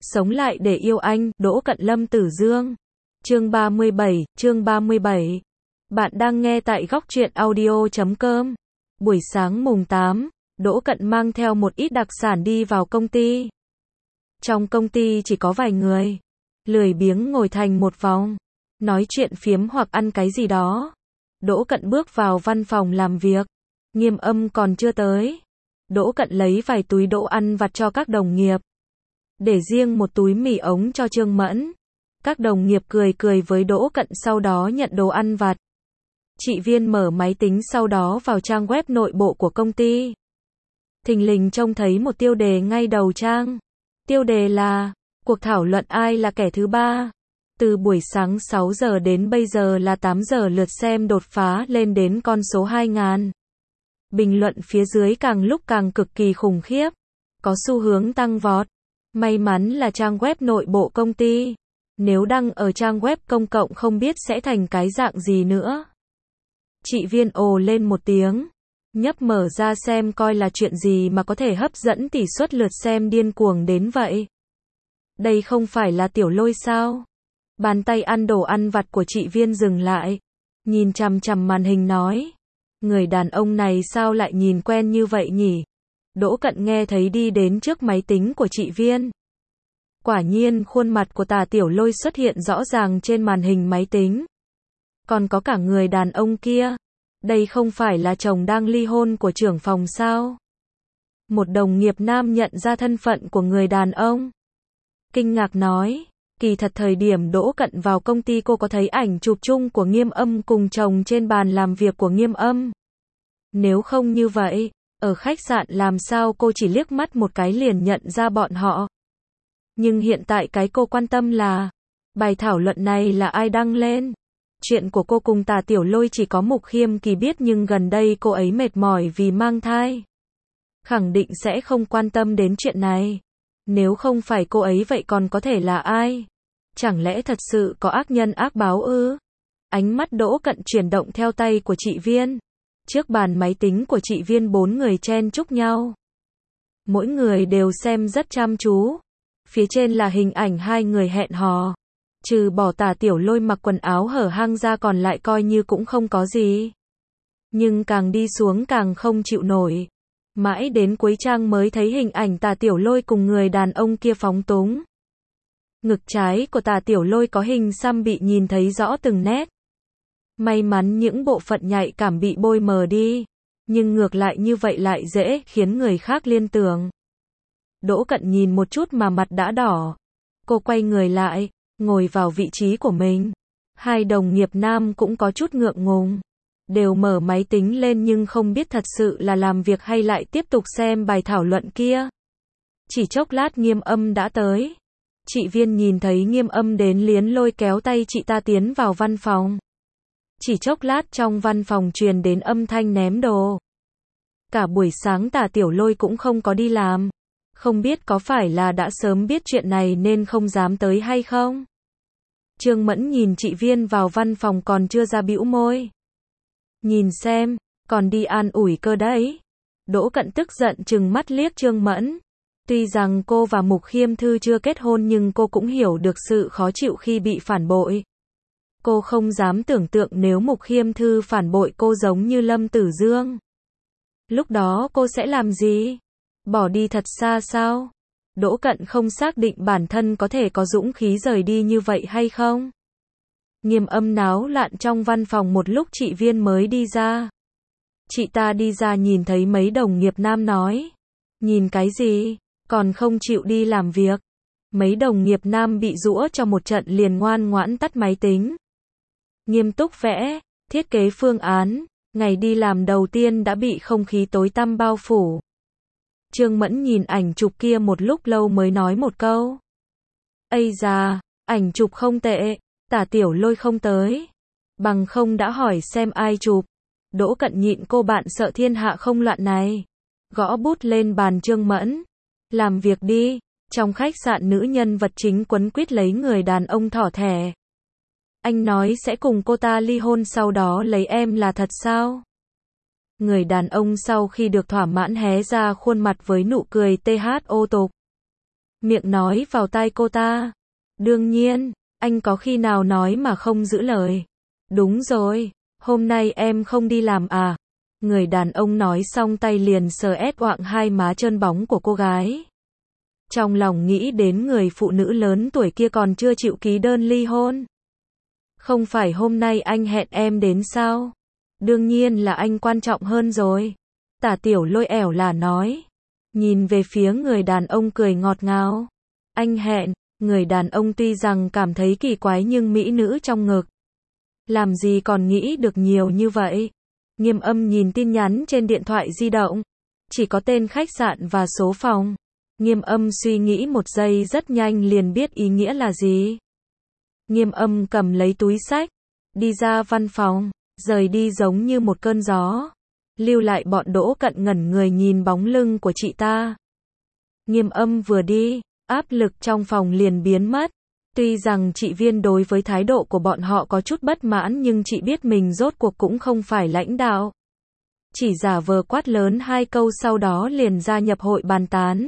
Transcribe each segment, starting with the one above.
Sống lại để yêu anh, Đỗ Cận Lâm Tử Dương. Chương 37. Bạn đang nghe tại góc truyện audio.com. Buổi sáng mùng 8, Đỗ Cận mang theo một ít đặc sản đi vào công ty. Trong công ty chỉ có vài người, lười biếng ngồi thành một vòng, nói chuyện phiếm hoặc ăn cái gì đó. Đỗ Cận bước vào văn phòng làm việc, Nghiêm Âm còn chưa tới. Đỗ Cận lấy vài túi đồ ăn vặt cho các đồng nghiệp, để riêng một túi mì ống cho Trương Mẫn. Các đồng nghiệp cười với Đỗ Cận sau đó nhận đồ ăn vặt. Chị Viên mở máy tính sau đó vào trang web nội bộ của công ty. Thình lình trông thấy một tiêu đề ngay đầu trang. Tiêu đề là cuộc thảo luận ai là kẻ thứ ba. Từ buổi sáng 6 giờ đến bây giờ là 8 giờ lượt xem đột phá lên đến con số 2.000. Bình luận phía dưới càng lúc càng cực kỳ khủng khiếp, có xu hướng tăng vọt. May mắn là trang web nội bộ công ty. Nếu đăng ở trang web công cộng không biết sẽ thành cái dạng gì nữa. Chị Viên ồ lên một tiếng, nhấp mở ra xem coi là chuyện gì mà có thể hấp dẫn tỷ suất lượt xem điên cuồng đến vậy. Đây không phải là Tiểu Lôi sao? Bàn tay ăn đồ ăn vặt của chị Viên dừng lại, nhìn chằm chằm màn hình nói, người đàn ông này sao lại nhìn quen như vậy nhỉ? Đỗ Cận nghe thấy đi đến trước máy tính của chị Viên. Quả nhiên khuôn mặt của Tà Tiểu Lôi xuất hiện rõ ràng trên màn hình máy tính. Còn có cả người đàn ông kia. Đây không phải là chồng đang ly hôn của trưởng phòng sao? Một đồng nghiệp nam nhận ra thân phận của người đàn ông, kinh ngạc nói, kỳ thật thời điểm Đỗ Cận vào công ty cô có thấy ảnh chụp chung của Nghiêm Âm cùng chồng trên bàn làm việc của Nghiêm Âm. Nếu không như vậy, ở khách sạn làm sao cô chỉ liếc mắt một cái liền nhận ra bọn họ. Nhưng hiện tại cái cô quan tâm là, bài thảo luận này là ai đăng lên? Chuyện của cô cùng Tà Tiểu Lôi chỉ có Mục Khiêm Kỳ biết nhưng gần đây cô ấy mệt mỏi vì mang thai. Khẳng định sẽ không quan tâm đến chuyện này. Nếu không phải cô ấy vậy còn có thể là ai? Chẳng lẽ thật sự có ác nhân ác báo ư? Ánh mắt Đỗ Cận chuyển động theo tay của chị Viên. Trước bàn máy tính của chị Viên 4 người chen chúc nhau. Mỗi người đều xem rất chăm chú. Phía trên là hình ảnh hai người hẹn hò. Trừ bỏ Tà Tiểu Lôi mặc quần áo hở hang ra còn lại coi như cũng không có gì. Nhưng càng đi xuống càng không chịu nổi. Mãi đến cuối trang mới thấy hình ảnh Tà Tiểu Lôi cùng người đàn ông kia phóng túng. Ngực trái của Tà Tiểu Lôi có hình xăm bị nhìn thấy rõ từng nét. May mắn những bộ phận nhạy cảm bị bôi mờ đi. Nhưng ngược lại như vậy lại dễ khiến người khác liên tưởng. Đỗ Cận nhìn một chút mà mặt đã đỏ. Cô quay người lại, ngồi vào vị trí của mình. Hai đồng nghiệp nam cũng có chút ngượng ngùng. Đều mở máy tính lên nhưng không biết thật sự là làm việc hay lại tiếp tục xem bài thảo luận kia. Chỉ chốc lát Nghiêm Âm đã tới. Chị Viên nhìn thấy Nghiêm Âm đến liền lôi kéo tay chị ta tiến vào văn phòng. Chỉ chốc lát trong văn phòng truyền đến âm thanh ném đồ. Cả buổi sáng Tà Tiểu Lôi cũng không có đi làm. Không biết có phải là đã sớm biết chuyện này nên không dám tới hay không? Trương Mẫn nhìn chị Viên vào văn phòng còn chưa ra bĩu môi. Nhìn xem, còn đi an ủi cơ đấy. Đỗ Cận tức giận trừng mắt liếc Trương Mẫn. Tuy rằng cô và Mục Khiêm Thư chưa kết hôn nhưng cô cũng hiểu được sự khó chịu khi bị phản bội. Cô không dám tưởng tượng nếu Mục Khiêm Thư phản bội cô giống như Lâm Tử Dương. Lúc đó cô sẽ làm gì? Bỏ đi thật xa sao? Đỗ Cận không xác định bản thân có thể có dũng khí rời đi như vậy hay không. Nghiêm Âm náo loạn trong văn phòng một lúc chị Viên mới đi ra. Chị ta đi ra nhìn thấy mấy đồng nghiệp nam nói. Nhìn cái gì? Còn không chịu đi làm việc. Mấy đồng nghiệp nam bị giũa cho một trận liền ngoan ngoãn tắt máy tính. Nghiêm túc vẽ, thiết kế phương án. Ngày đi làm đầu tiên đã bị không khí tối tăm bao phủ. Trương Mẫn nhìn ảnh chụp kia một lúc lâu mới nói một câu. Ây da, ảnh chụp không tệ, Tà Tiểu Lôi không tới. Bằng không đã hỏi xem ai chụp. Đỗ Cận nhịn cô bạn sợ thiên hạ không loạn này. Gõ bút lên bàn Trương Mẫn. Làm việc đi. Trong khách sạn nữ nhân vật chính quấn quýt lấy người đàn ông thỏ thẻ. Anh nói sẽ cùng cô ta ly hôn sau đó lấy em là thật sao? Người đàn ông sau khi được thỏa mãn hé ra khuôn mặt với nụ cười THO tục. miệng nói vào tai cô ta. Đương nhiên, anh có khi nào nói mà không giữ lời. Đúng rồi, hôm nay em không đi làm à? Người đàn ông nói xong tay liền sờ ét oạng hai má trơn bóng của cô gái. Trong lòng nghĩ đến người phụ nữ lớn tuổi kia còn chưa chịu ký đơn ly hôn. Không phải hôm nay anh hẹn em đến sao? Đương nhiên là anh quan trọng hơn rồi. Tả Tiểu Lôi ẻo là nói. Nhìn về phía người đàn ông cười ngọt ngào. Anh hẹn, người đàn ông tuy rằng cảm thấy kỳ quái nhưng mỹ nữ trong ngực. Làm gì còn nghĩ được nhiều như vậy? Nghiêm Âm nhìn tin nhắn trên điện thoại di động. Chỉ có tên khách sạn và số phòng. Nghiêm Âm suy nghĩ một giây rất nhanh liền biết ý nghĩa là gì. Nghiêm Âm cầm lấy túi xách, đi ra văn phòng, rời đi giống như một cơn gió. Lưu lại bọn Đỗ Cận ngẩn người nhìn bóng lưng của chị ta. Nghiêm Âm vừa đi, áp lực trong phòng liền biến mất. Tuy rằng chị Viên đối với thái độ của bọn họ có chút bất mãn nhưng chị biết mình rốt cuộc cũng không phải lãnh đạo. Chỉ giả vờ quát lớn hai câu sau đó liền gia nhập hội bàn tán.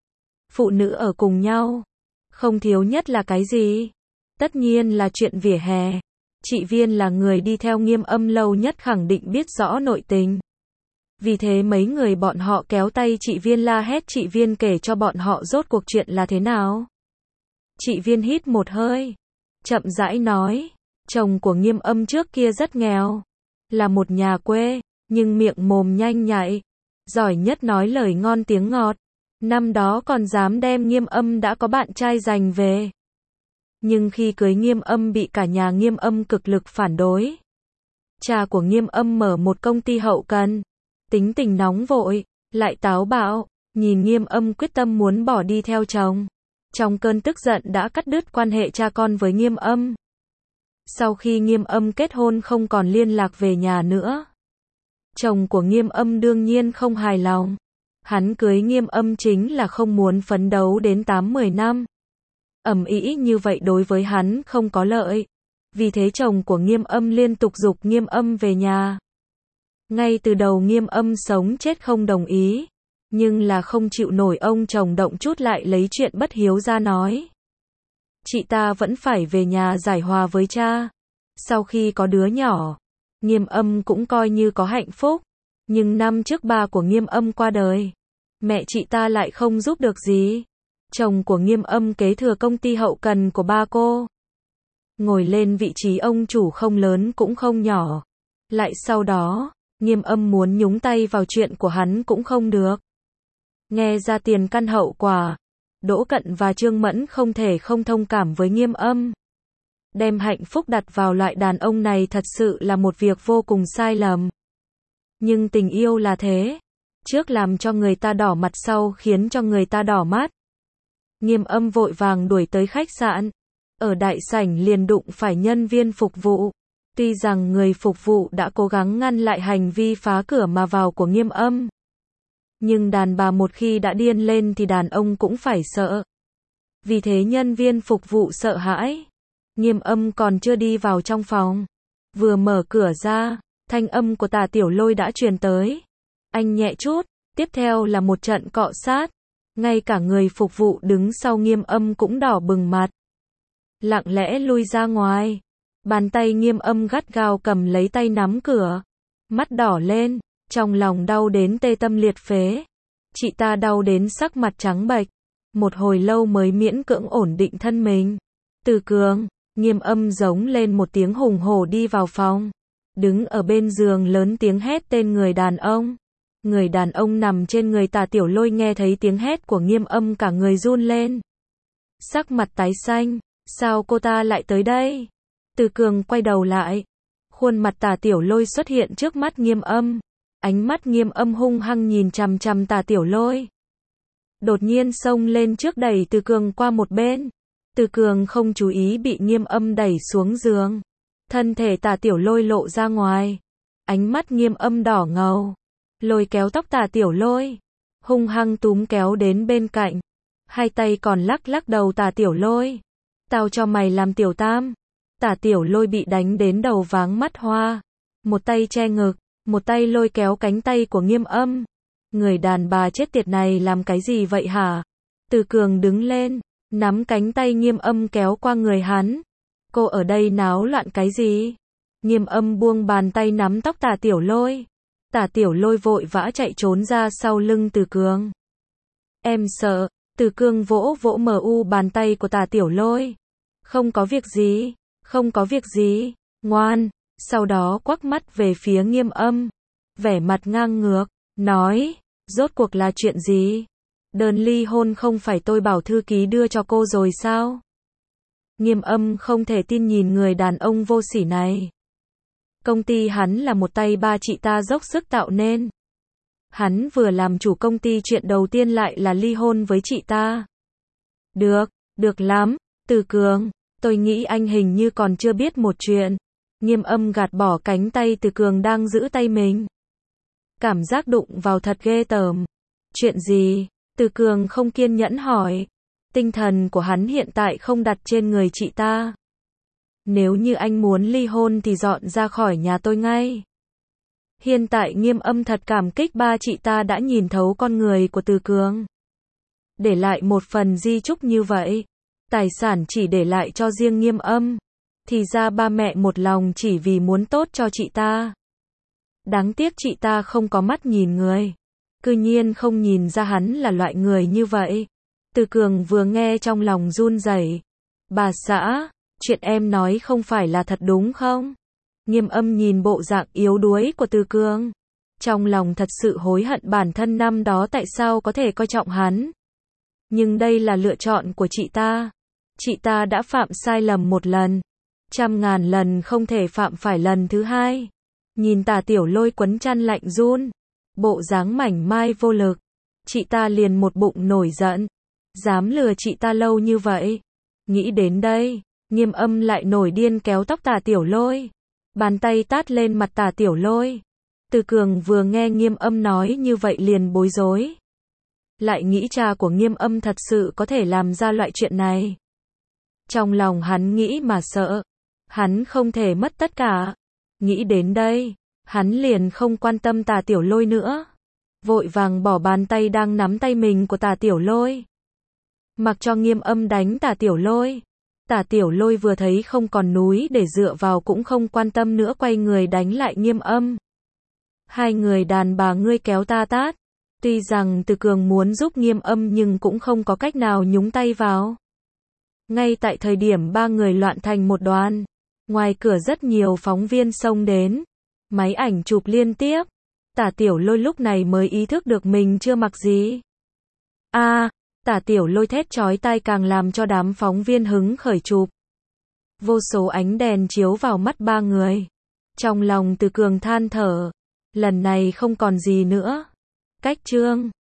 Phụ nữ ở cùng nhau, không thiếu nhất là cái gì? Tất nhiên là chuyện vỉa hè. Chị Viên là người đi theo Nghiêm Âm lâu nhất khẳng định biết rõ nội tình. Vì thế mấy người bọn họ kéo tay chị Viên la hét chị Viên kể cho bọn họ rốt cuộc chuyện là thế nào. Chị Viên hít một hơi, chậm rãi nói, chồng của Nghiêm Âm trước kia rất nghèo, là một nhà quê, nhưng miệng mồm nhanh nhạy, giỏi nhất nói lời ngon tiếng ngọt. Năm đó còn dám đem Nghiêm Âm đã có bạn trai giành về. Nhưng khi cưới Nghiêm Âm bị cả nhà Nghiêm Âm cực lực phản đối. Cha của Nghiêm Âm mở một công ty hậu cần, tính tình nóng vội, lại táo bạo, nhìn Nghiêm Âm quyết tâm muốn bỏ đi theo chồng. Trong cơn tức giận đã cắt đứt quan hệ cha con với Nghiêm Âm. Sau khi Nghiêm Âm kết hôn không còn liên lạc về nhà nữa. Chồng của Nghiêm Âm đương nhiên không hài lòng. Hắn cưới Nghiêm Âm chính là không muốn phấn đấu đến 8-10 năm. Ầm ĩ như vậy đối với hắn không có lợi. Vì thế chồng của Nghiêm Âm liên tục giục Nghiêm Âm về nhà. Ngay từ đầu Nghiêm Âm sống chết không đồng ý. Nhưng là không chịu nổi ông chồng động chút lại lấy chuyện bất hiếu ra nói. Chị ta vẫn phải về nhà giải hòa với cha. Sau khi có đứa nhỏ, Nghiêm Âm cũng coi như có hạnh phúc. Nhưng năm trước ba của Nghiêm Âm qua đời. Mẹ chị ta lại không giúp được gì. Chồng của Nghiêm Âm kế thừa công ty hậu cần của ba cô. Ngồi lên vị trí ông chủ không lớn cũng không nhỏ. Lại sau đó, Nghiêm Âm muốn nhúng tay vào chuyện của hắn cũng không được. Nghe ra tiền căn hậu quả, Đỗ Cận và Trương Mẫn không thể không thông cảm với Nghiêm Âm. Đem hạnh phúc đặt vào loại đàn ông này thật sự là một việc vô cùng sai lầm. Nhưng tình yêu là thế. Trước làm cho người ta đỏ mặt sau khiến cho người ta đỏ mắt. Nghiêm Âm vội vàng đuổi tới khách sạn. Ở đại sảnh liền đụng phải nhân viên phục vụ. Tuy rằng người phục vụ đã cố gắng ngăn lại hành vi phá cửa mà vào của Nghiêm Âm. Nhưng đàn bà một khi đã điên lên thì đàn ông cũng phải sợ. Vì thế nhân viên phục vụ sợ hãi. Nghiêm Âm còn chưa đi vào trong phòng. Vừa mở cửa ra, thanh âm của Tả Tiểu Lôi đã truyền tới. Anh nhẹ chút, tiếp theo là một trận cọ sát. Ngay cả người phục vụ đứng sau Nghiêm Âm cũng đỏ bừng mặt. Lặng lẽ lui ra ngoài. Bàn tay Nghiêm Âm gắt gao cầm lấy tay nắm cửa. Mắt đỏ lên, trong lòng đau đến tê tâm liệt phế. Chị ta đau đến sắc mặt trắng bệch. Một hồi lâu mới miễn cưỡng ổn định thân mình. Từ Cường, Nghiêm Âm giống lên một tiếng hùng hổ đi vào phòng. Đứng ở bên giường lớn tiếng hét tên người đàn ông. Người đàn ông nằm trên người Tả Tiểu Lôi nghe thấy tiếng hét của Nghiêm Âm cả người run lên. Sắc mặt tái xanh, sao cô ta lại tới đây? Từ Cường quay đầu lại. Khuôn mặt Tả Tiểu Lôi xuất hiện trước mắt Nghiêm Âm. Ánh mắt Nghiêm Âm hung hăng nhìn chằm chằm Tả Tiểu Lôi. Đột nhiên xông lên trước đẩy Từ Cường qua một bên. Từ Cường không chú ý bị Nghiêm Âm đẩy xuống giường. Thân thể Tả Tiểu Lôi lộ ra ngoài. Ánh mắt Nghiêm Âm đỏ ngầu. Lôi kéo tóc Tả Tiểu Lôi. Hung hăng túm kéo đến bên cạnh. Hai tay còn lắc lắc đầu Tả Tiểu Lôi. Tao cho mày làm tiểu tam. Tả Tiểu Lôi bị đánh đến đầu váng mắt hoa. Một tay che ngực. Một tay lôi kéo cánh tay của Nghiêm Âm. Người đàn bà chết tiệt này làm cái gì vậy hả? Từ Cường đứng lên, nắm cánh tay Nghiêm Âm kéo qua người hắn. Cô ở đây náo loạn cái gì? Nghiêm Âm buông bàn tay nắm tóc Tả Tiểu Lôi. Tả Tiểu Lôi vội vã chạy trốn ra sau lưng Từ Cường. Em sợ. Từ Cường vỗ vỗ bàn tay của Tả Tiểu Lôi. Không có việc gì, không có việc gì, ngoan. Sau đó quắc mắt về phía Nghiêm Âm, vẻ mặt ngang ngược, nói, rốt cuộc là chuyện gì? Đơn ly hôn không phải tôi bảo thư ký đưa cho cô rồi sao? Nghiêm Âm không thể tin nhìn người đàn ông vô sỉ này. Công ty hắn là một tay ba chị ta dốc sức tạo nên. Hắn vừa làm chủ công ty chuyện đầu tiên lại là ly hôn với chị ta. Được lắm, Từ Cường, tôi nghĩ anh hình như còn chưa biết một chuyện. Nghiêm Âm gạt bỏ cánh tay Từ Cường đang giữ tay mình. Cảm giác đụng vào thật ghê tởm. Chuyện gì? Từ Cường không kiên nhẫn hỏi. Tinh thần của hắn hiện tại không đặt trên người chị ta. Nếu như anh muốn ly hôn thì dọn ra khỏi nhà tôi ngay. Hiện tại Nghiêm Âm thật cảm kích ba chị ta đã nhìn thấu con người của Từ Cường. Để lại một phần di chúc như vậy. Tài sản chỉ để lại cho riêng Nghiêm Âm. Thì ra ba mẹ một lòng chỉ vì muốn tốt cho chị ta. Đáng tiếc chị ta không có mắt nhìn người. Cư nhiên không nhìn ra hắn là loại người như vậy. Từ Cường vừa nghe trong lòng run rẩy. Bà xã, chuyện em nói không phải là thật đúng không? Nghiêm Âm nhìn bộ dạng yếu đuối của Từ Cường. Trong lòng thật sự hối hận bản thân năm đó tại sao có thể coi trọng hắn. Nhưng đây là lựa chọn của chị ta. Chị ta đã phạm sai lầm một lần. 100.000 lần không thể phạm phải lần thứ hai. Nhìn Tả Tiểu Lôi quấn chăn lạnh run. Bộ dáng mảnh mai vô lực. Chị ta liền một bụng nổi giận. Dám lừa chị ta lâu như vậy. Nghĩ đến đây, Nghiêm Âm lại nổi điên kéo tóc Tả Tiểu Lôi. Bàn tay tát lên mặt Tả Tiểu Lôi. Từ Cường vừa nghe Nghiêm Âm nói như vậy liền bối rối. Lại nghĩ cha của Nghiêm Âm thật sự có thể làm ra loại chuyện này. Trong lòng hắn nghĩ mà sợ. Hắn không thể mất tất cả. Nghĩ đến đây, hắn liền không quan tâm Tả Tiểu Lôi nữa. Vội vàng bỏ bàn tay đang nắm tay mình của Tả Tiểu Lôi. Mặc cho Nghiêm Âm đánh Tả Tiểu Lôi. Tả Tiểu Lôi vừa thấy không còn núi để dựa vào cũng không quan tâm nữa quay người đánh lại Nghiêm Âm. Hai người đàn bà ngươi kéo ta tát. Tuy rằng Từ Cường muốn giúp Nghiêm Âm nhưng cũng không có cách nào nhúng tay vào. Ngay tại thời điểm ba người loạn thành một đoàn. Ngoài cửa rất nhiều phóng viên xông đến. Máy ảnh chụp liên tiếp. Tả Tiểu Lôi lúc này mới ý thức được mình chưa mặc gì. Tả Tiểu Lôi thét chói tai càng làm cho đám phóng viên hứng khởi chụp. Vô số ánh đèn chiếu vào mắt ba người. Trong lòng Từ Cường than thở. Lần này không còn gì nữa. Cách chương